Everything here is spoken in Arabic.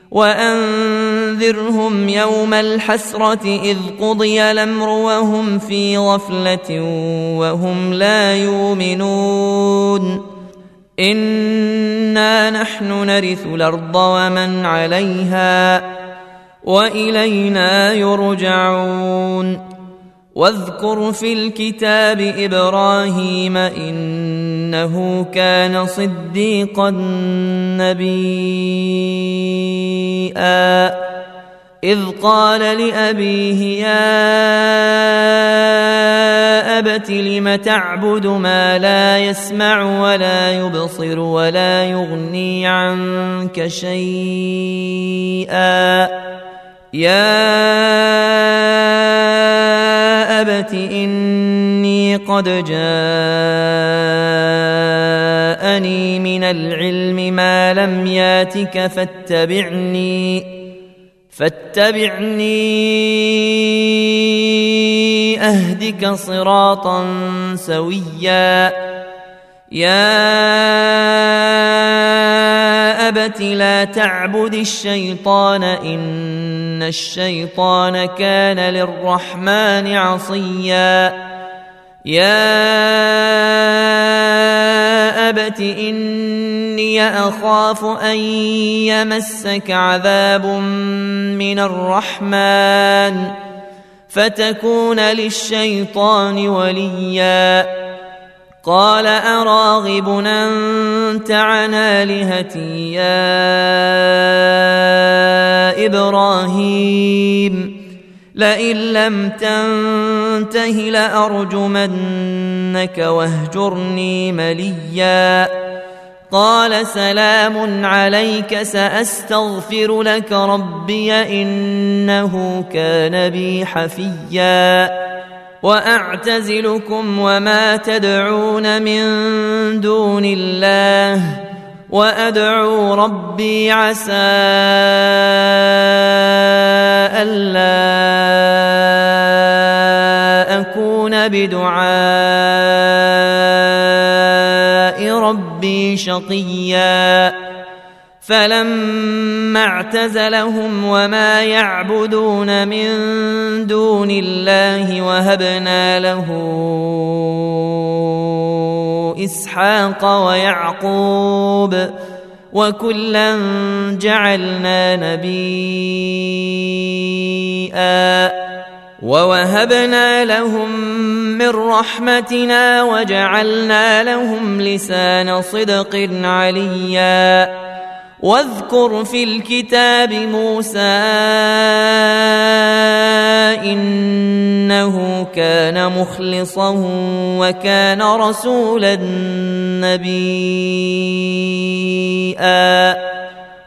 وأنذرهم يوم الحسرة إذ قضي الأمر وهم في غفلة وهم لا يؤمنون إنا نحن نرث الأرض ومن عليها وإلينا يرجعون واذكر في الكتاب إبراهيم إنه كان صديقا نبيا إذ قال لأبيه يا أبت لم تعبد ما لا يسمع ولا يبصر ولا يغني عنك شيئا يا أبت إني قد جاءني من العلم ما لم ياتك فاتبعني أهدك صراطا سويا يا أبت لا تعبد الشيطان إن الشيطان كان للرحمن عصيا يا أبت إني أخاف أن يمسك عذاب من الرحمن فتكون للشيطان وليا قال أراغب أنت عن آلهتي يا إبراهيم لئن لم تنته لأرجمنك واهجرني مليا قال سلام عليك سأستغفر لك ربي إنه كان بي حفيا وأعتزلكم وما تدعون من دون الله وأدعو ربي عسى ألا أكون بدعاء ربي شقيا فلما اعتزلهم وما يعبدون من دون الله وهبنا له إسحاق ويعقوب وكلا جعلنا نبيا ووهبنا لهم من رحمتنا وجعلنا لهم لسان صدق عليا واذكر في الكتاب موسى إنه كان مخلصا وكان رسولا نبيا